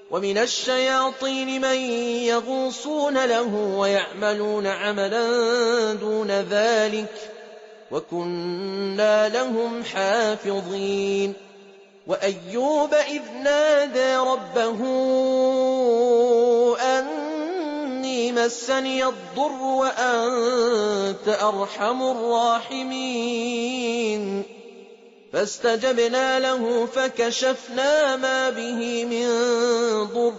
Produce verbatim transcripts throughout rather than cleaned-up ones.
ومن الشياطين من يغوصون له ويعملون عملا دون ذلك وكنا لهم حافظين وأيوب إذ نادى ربه أني مسني الضر وأنت أرحم الراحمين فاستجبنا له فكشفنا ما به من ضر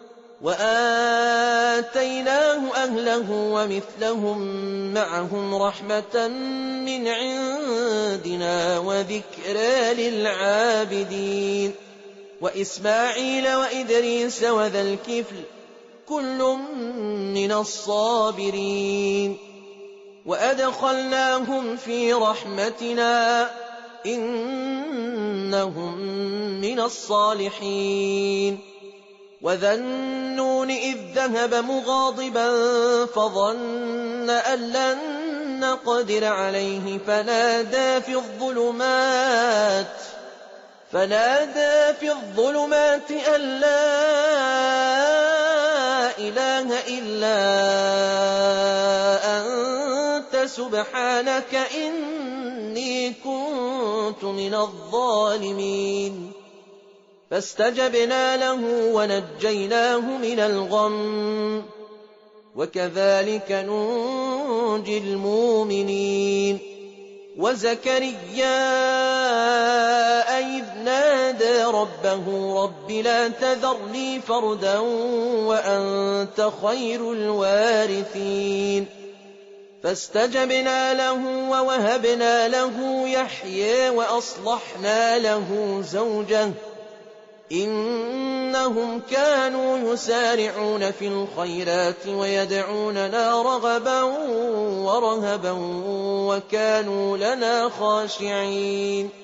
وآتيناه أهله ومثلهم معهم رحمة من عندنا وذكرى للعابدين وإسماعيل وإدريس وذا الكفل كل من الصابرين وأدخلناهم في رحمتنا إنهم من الصالحين وذا النون إذ ذهب مغاضبا فظن أن لن نقدر عليه فنادى في الظلمات فنادى في الظلمات أن لا إله إلا أنت سبحانك إني كنت من الظالمين فاستجبنا له ونجيناه من الغم وكذلك ننجي المؤمنين وزكريا إذ نادى ربه رب لا تذرني فردا وأنت خير الوارثين فاستجبنا له ووهبنا له يحيى وأصلحنا له زوجه إنهم كانوا يسارعون في الخيرات ويدعوننا رغبا ورهبا وكانوا لنا خاشعين